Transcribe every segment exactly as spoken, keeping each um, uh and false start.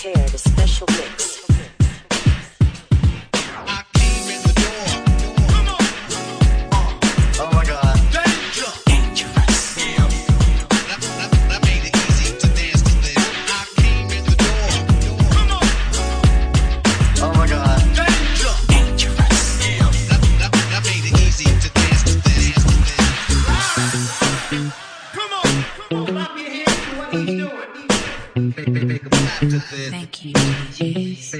prepared a special mix. Thank you, D Js.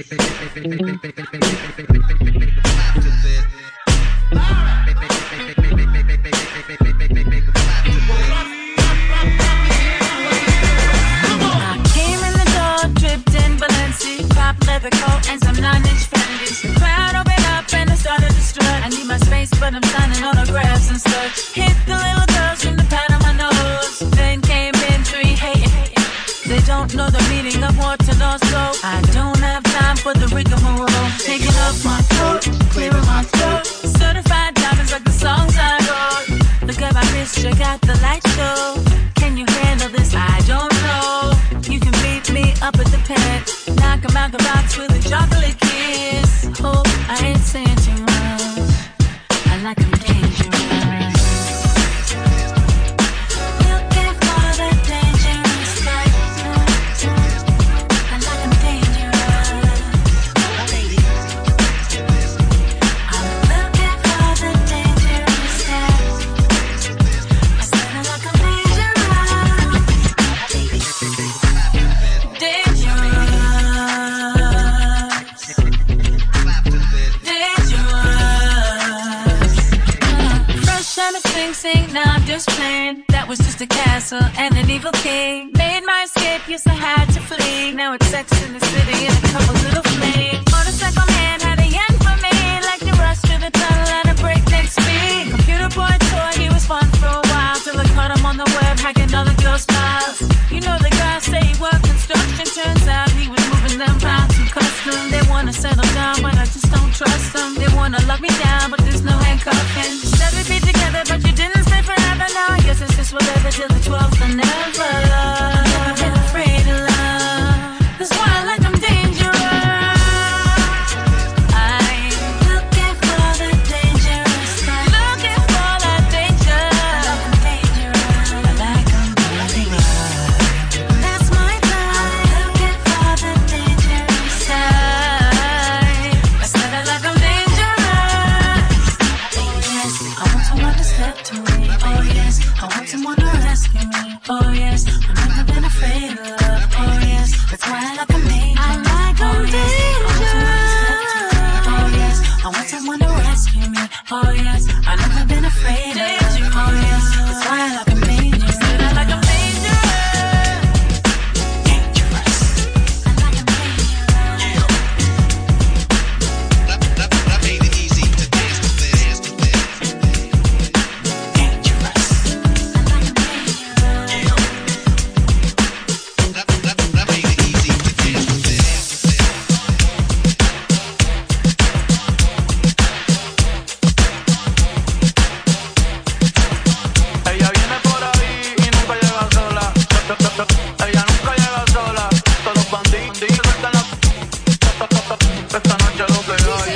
I came in the door, dripped in Balenci, pop leather coat and some nine-inch Fendis. The crowd opened up and I started to strut. I need my space, but I'm signing autographs and such. Hit the little girls from the pat on my nose. Then came in three hating. They don't know the meaning of Waterloo, so I don't have time for the rigmarole. Taking off my coat, clearing my throat. Certified diamonds like the songs I wrote. Look at my wrist, check out the light show. Can you handle this? I don't know. You can beat me up at the pad. Knock 'em out the box with a chocolate kiss. Oh, I ain't saying too much. I like 'em dangerous. Now I'm just playing. That was just a castle and an evil king. Made my escape, yes I had to flee. Now it's Sex in the City and a couple little flames. Motorcycle man had a yen for me, like the rush to the tunnel at a breakneck speed. Computer boy toy, he was fun for a while, till I caught him on the web hacking other girls' files. You know the guys say he worked construction, turns out he was moving them pounds from custom. They wanna settle down, but I just don't trust them. They wanna lock me down, but there's no handcuffing. Said we'd be together, but you didn't stay forever. Now I guess it's just whatever till the twelfth and never. I've never been afraid of love. That's why I like them dangerous. I'm looking for the dangerous stuff. Looking for that danger. I like them dangerous. I like them dangerous. That's my time. I'm looking for the dangerous side. I said I like them dangerous. Oh yes, I want someone to step to me. Oh yes, I want someone to rescue me. Oh yes, I've never been afraid of love. Oh yes, that's why I like them dangerous. I like them dangerous. Oh yes, I want someone to rescue me. Oh yes, I've never been afraid of love. Oh yes, that's why I like them dangerous. I like them dangerous. Dangerous. I like them dangerous. That, that, that made it easy to dance to this. Dangerous. I like them dangerous. That, that, that made it easy to dance to this. Ella viene por ahí y nunca llega sola. Ella nunca llega sola. Todos los bandidos están la. Esta noche lo que hay.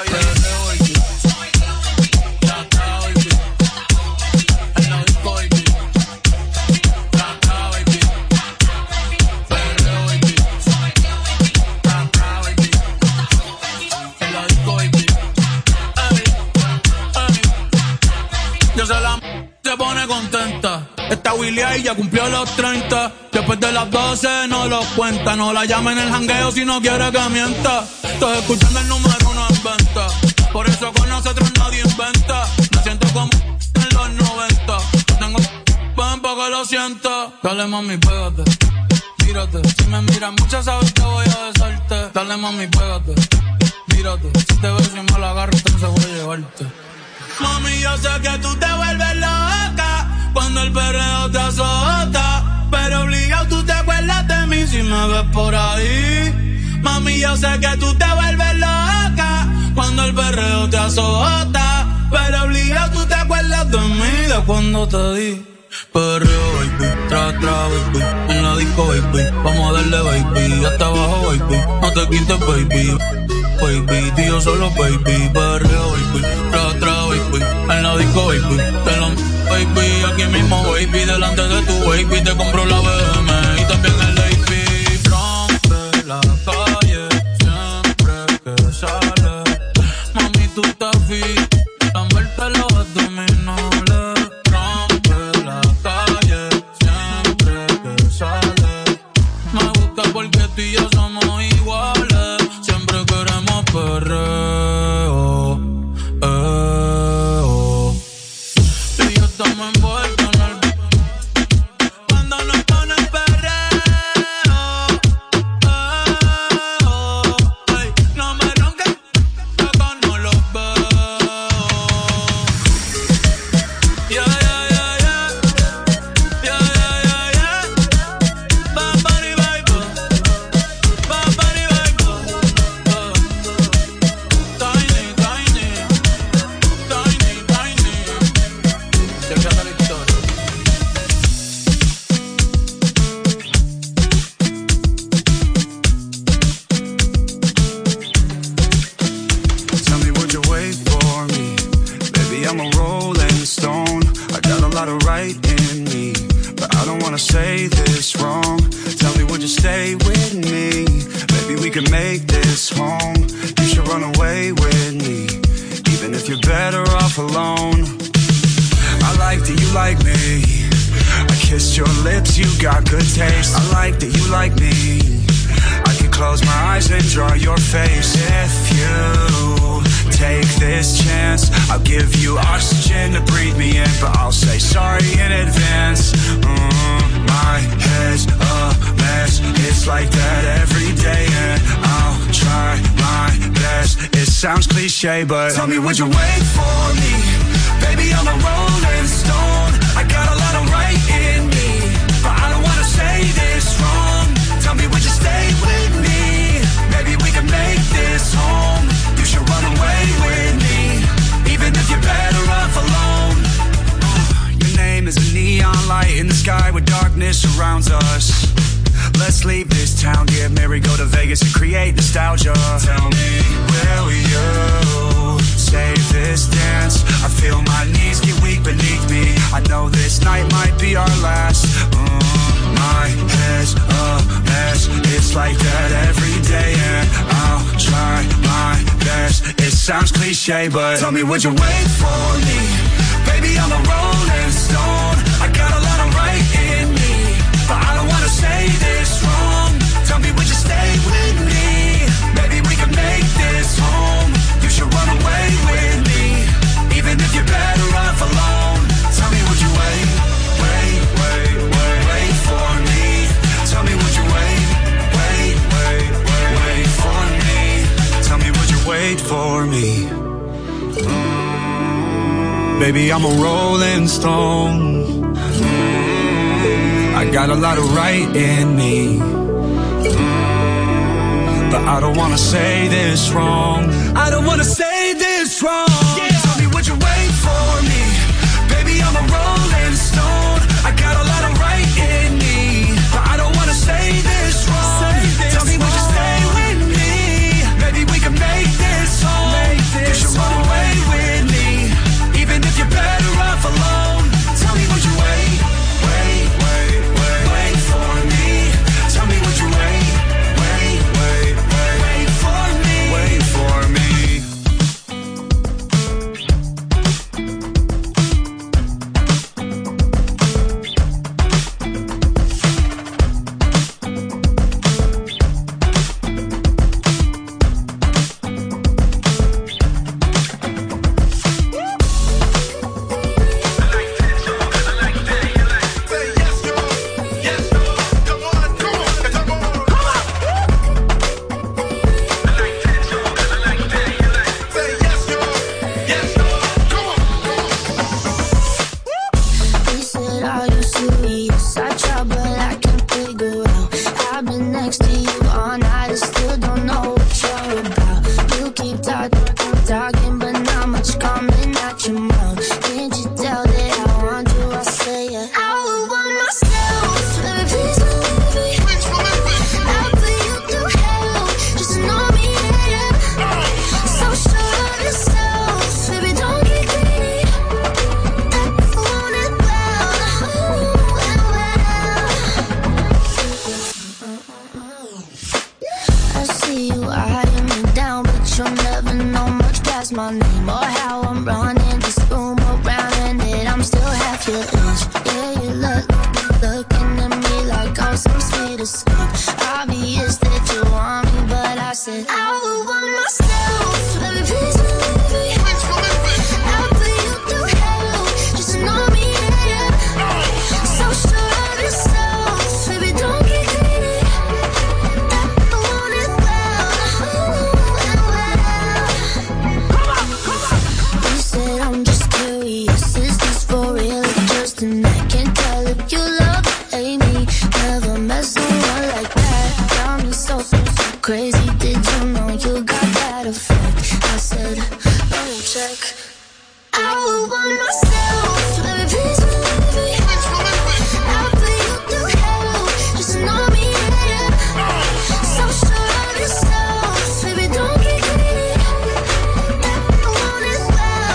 Yo se la se pone contenta. Esta Willy ahí ya cumplió los treinta. Después de las doce no lo cuenta. No la llama en el jangueo si no quiere que mienta. Estoy escuchando el número uno en venta. Por eso con nosotros nadie inventa. Me siento como en los noventa. Tengo pan para que lo sienta. Dale mami, pégate, tírate. Si me miras mucho sabes que voy a besarte. Dale mami, pégate, tírate. Si te ves y me la agarro entonces voy a llevarte. Mami, yo sé que tú te vuelves loca cuando el perreo te azota, pero obligado tú te acuerdas de mí si me ves por ahí. Mami, yo sé que tú te vuelves loca cuando el perreo te azota, pero obligado tú te acuerdas de mí de cuando te di. Perreo, baby, tra, tra, baby, en la disco, baby, vamos a darle, baby, hasta abajo, baby. No te quites, baby. Baby, tío solo, baby. Barrio, baby. Tra, tra, baby. En la disco, baby. Te lo, baby. Aquí mismo, baby. Delante de tu baby. Te compro la B M y también el A P. Rompe la calle siempre que sale. Mami, tú estás fit. Lamberte los abdominales. Rompe la calle siempre que sale. Me gusta porque tú y yo somos iguales. Siempre queremos perreo, eh, oh. Tú y yo estamos envueltos en el cuando nos pone perreo, eh, oh. Ay, no me ronques, que acá no los veo. Yeah, yeah, yeah, yeah. Yeah, yeah, yeah, yeah. Bam, bari, baby. Bam, bari, baby. Uh. Tiny, tiny. Tiny, tiny. Check out la historia. Tell me, would you wait for me? Baby, I'm a rolling stone. I got a lot of right in me, but I don't wanna say this wrong. Tell me, would you stay with me? Maybe we can make this home. You should run away with me, even if you're better off alone. I like that you like me. I kissed your lips, you got good taste. I like that you like me. I can close my eyes and draw your face. If you take this chance, I'll give you oxygen to breathe me in, but I'll say sorry in advance. Mm, my head's a mess. It's like that every day, and I'll try my best. It sounds cliche, but tell me, would you wait for me? Baby, I'm a rolling stone. I got a lot of right in me, but I don't wanna say this wrong. Tell me, would you stay with me? Maybe we can make this home. You should run away with me, even if you're better off alone. Your name is a neon light in the sky where darkness surrounds us. Let's leave this town, get married, go to Vegas and create nostalgia. Tell me, will you save this dance? I feel my knees get weak beneath me. I know this night might be our last. Mm, my head's a mess. It's like that every day, and I'll try my best. It sounds cliche, but tell me, would you wait for me? Baby, I'm a rolling stone. I got a lot of right in me, but I don't wanna say this wrong. Tell me, would you stay with me? Maybe we can make this home. You should run away with me, even if you're better off alone. Tell me, would you wait, wait, wait, wait, wait for me? Tell me, would you wait, wait, wait, wait, wait for me? Tell me, would you wait for me? Mm, baby, I'm a rolling stone. Mm, I got a lot of right in me, mm, but I don't wanna say this wrong. I don't wanna say this wrong. Yeah. Tell me, would you wait for me? Baby, I'm a rolling stone. I got a lot of right in me, but I don't wanna say this wrong. Say this Tell me, would you stay with me? Maybe we can make this home. Make this you should run away with me, even if you're better off alone. Tell me, would you wait, wait, wait, wait, wait for me? Tell me, would you wait, wait, wait, wait, wait for me? Wait for me. my name or how I'm running this room around, and that I'm still half your age. Yeah, you look, looking at me like I'm some sweet escape. Obvious that you want me, but I said I would want myself. Let me please believe me. I'll put you through hell just to know me, yeah. So sure of yourself, baby, don't get greedy. I want it well, well. You said I'm just curious, is this for real or just an act? Can't tell if you love or hate me. Never met someone like that. Got me so, so, so crazy. Did you know you got that effect? I said, let me check. I would want myself. Let me please believe me. I'll put you through hell just to know me, yeah. So sure of yourself, baby, don't get greedy. I want it well,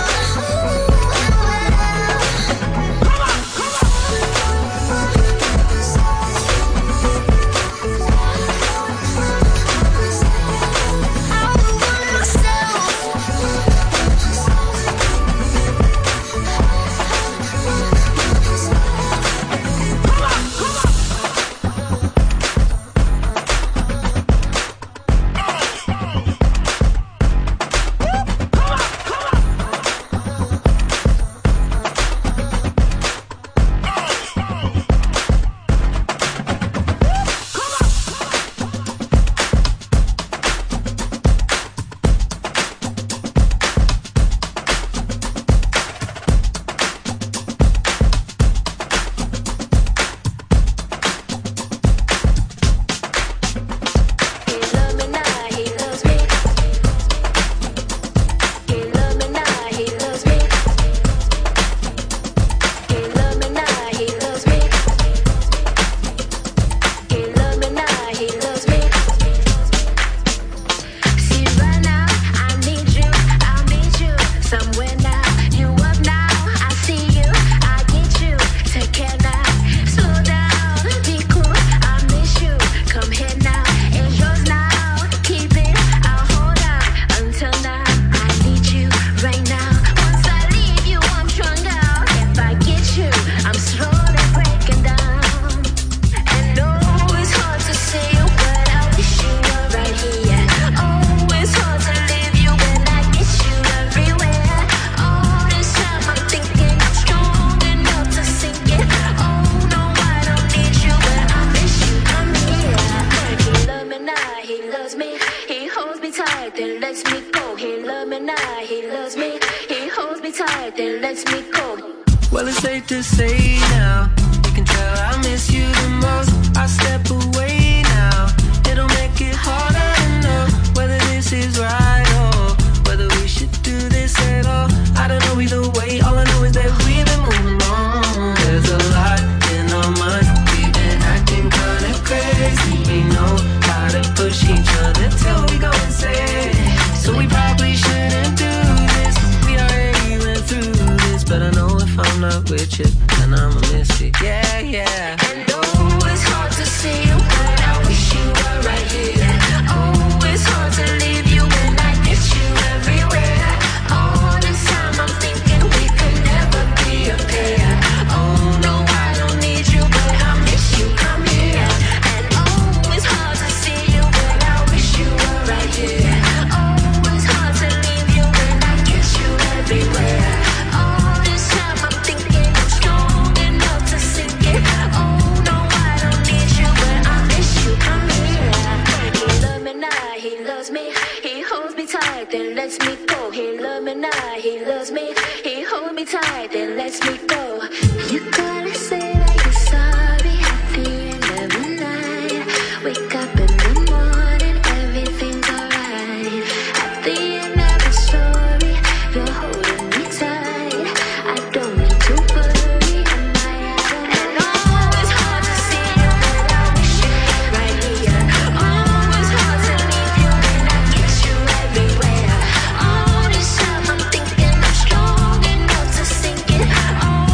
Oh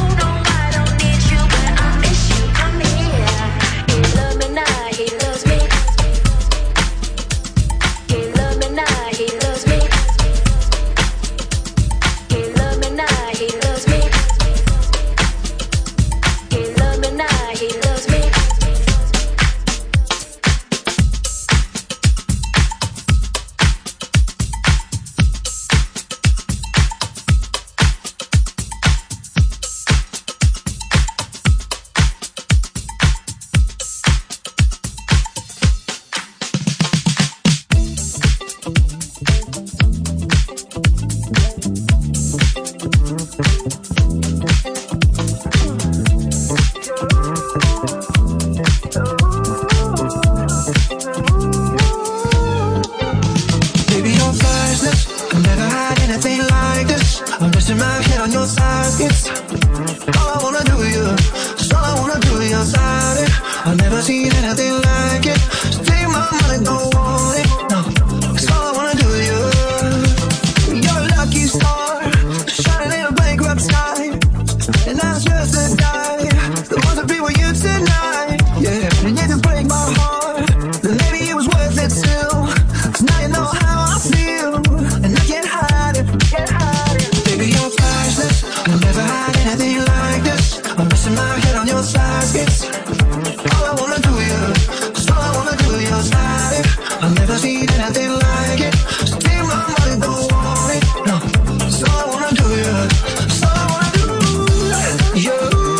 seen anything like it. So take my money, don't want it. No, that's all I wanna do to you. You're a lucky star, shining in a bankrupt sky, and I was just to die. The ones that be with you tonight, yeah. And you can break my heart, then maybe it was worth it still. Cause now you know how I feel, and I can't hide it, can't hide it. Baby, you're priceless, I'll never hide anything like this. I'm missing my head on your side skits. All I wanna do is, just all I wanna do is hide it. I've never seen anything like it. So take my money, don't want it. No, that's all I wanna do is, that's all I wanna do. You.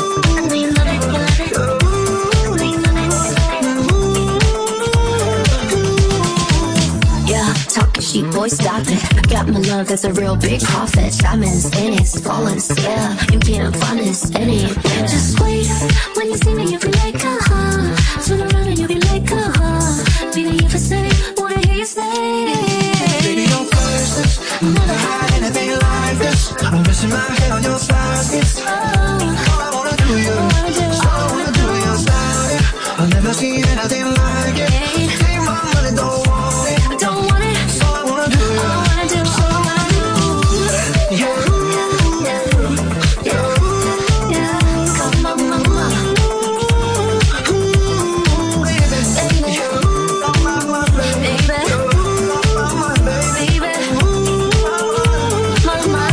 Cheap boy, stop it. I got my love that's a real big profit. Diamonds in it, flawless, yeah. You can't find this any. Just wait, when you see me, you'll be like, uh-huh. Turn around and you'll be like, uh-huh. Baby, if I say, wanna hear you say. Baby, you're priceless, I'll never hide anything like this. I'm missing my head on your side skits. All I wanna do is, all I wanna do is hide it. I've never seen anything like it. Take my money, don't want it. Don't want it. All I wanna do is, all I wanna do, all I wanna do. You. Come on, mama. Baby, you. Baby, baby, mama.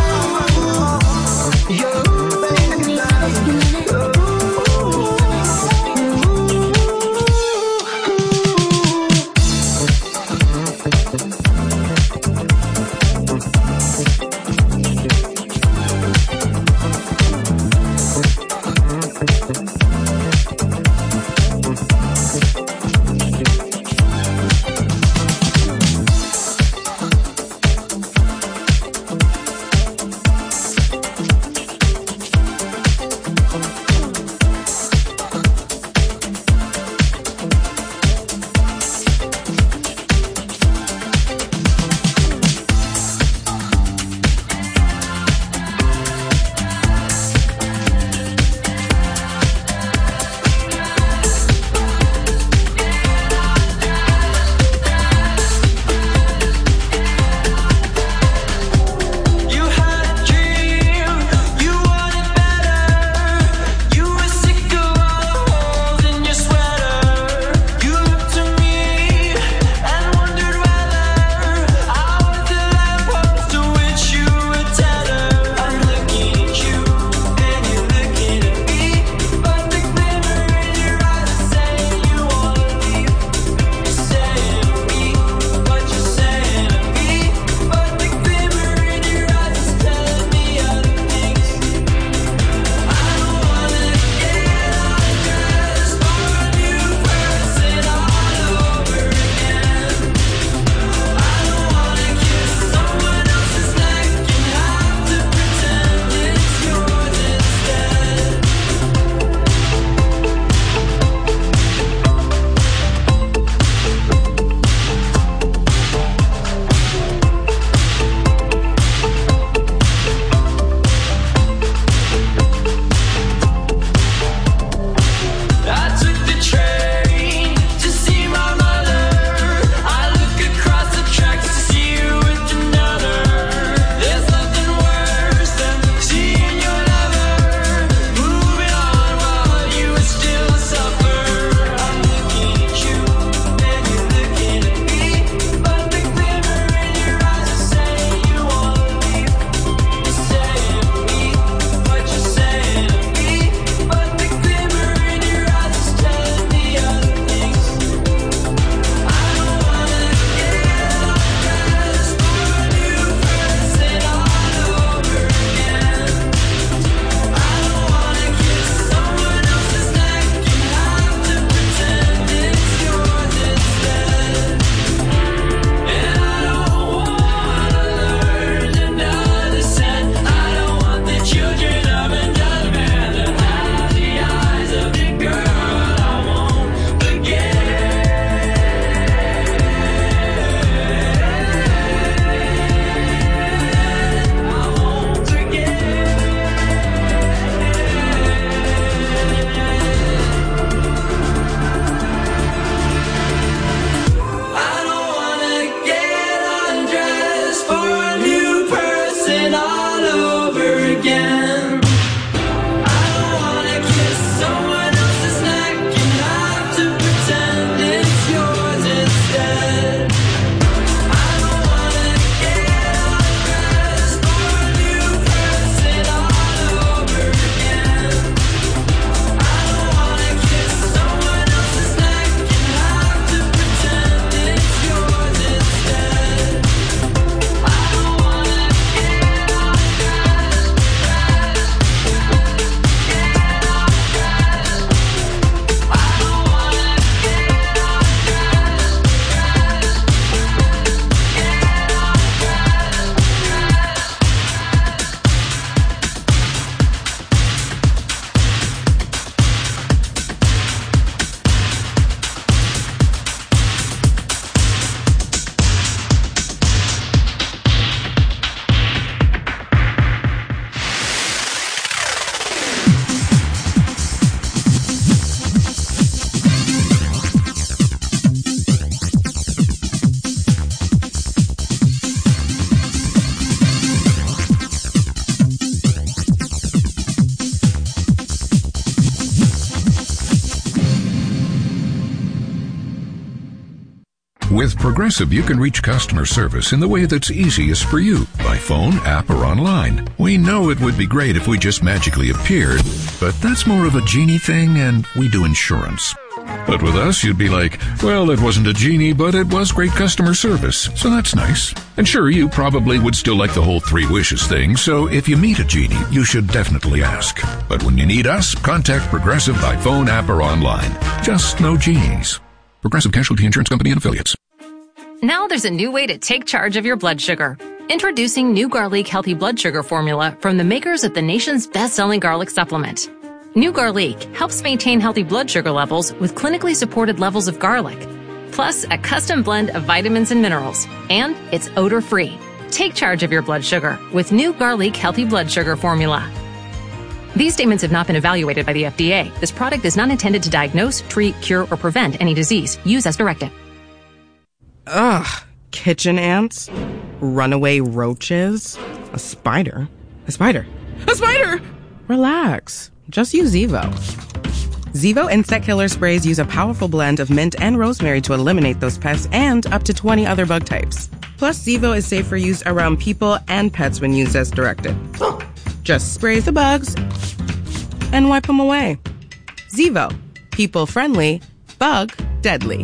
With Progressive, you can reach customer service in the way that's easiest for you, by phone, app, or online. We know it would be great if we just magically appeared, but that's more of a genie thing, and we do insurance. But with us, you'd be like, well, it wasn't a genie, but it was great customer service, so that's nice. And sure, you probably would still like the whole three wishes thing, so if you meet a genie, you should definitely ask. But when you need us, contact Progressive by phone, app, or online. Just no genies. Progressive Casualty Insurance Company and Affiliates. Now there's a new way to take charge of your blood sugar. Introducing New Garlic Healthy Blood Sugar Formula from the makers of the nation's best-selling garlic supplement. New Garlic helps maintain healthy blood sugar levels with clinically supported levels of garlic, plus a custom blend of vitamins and minerals, and it's odor-free. Take charge of your blood sugar with New Garlic Healthy Blood Sugar Formula. These statements have not been evaluated by the F D A. This product is not intended to diagnose, treat, cure, or prevent any disease. Use as directed. Ugh. Kitchen ants? Runaway roaches? A spider? A spider? A spider! Relax. Just use Zevo. Zevo insect killer sprays use a powerful blend of mint and rosemary to eliminate those pests and up to twenty other bug types. Plus, Zevo is safe for use around people and pets when used as directed. Just spray the bugs and wipe them away. Zevo. People friendly, bug deadly.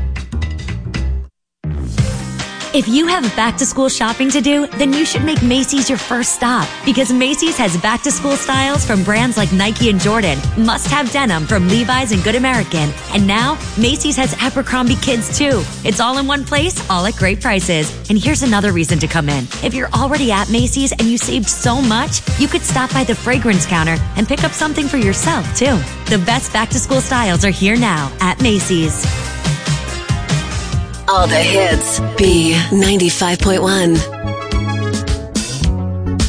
If you have back-to-school shopping to do, then you should make Macy's your first stop. Because Macy's has back-to-school styles from brands like Nike and Jordan, must-have denim from Levi's and Good American, and now Macy's has Abercrombie Kids too. It's all in one place, all at great prices. And here's another reason to come in. If you're already at Macy's and you saved so much, you could stop by the fragrance counter and pick up something for yourself too. The best back-to-school styles are here now at Macy's. All the hits. B ninety-five point one.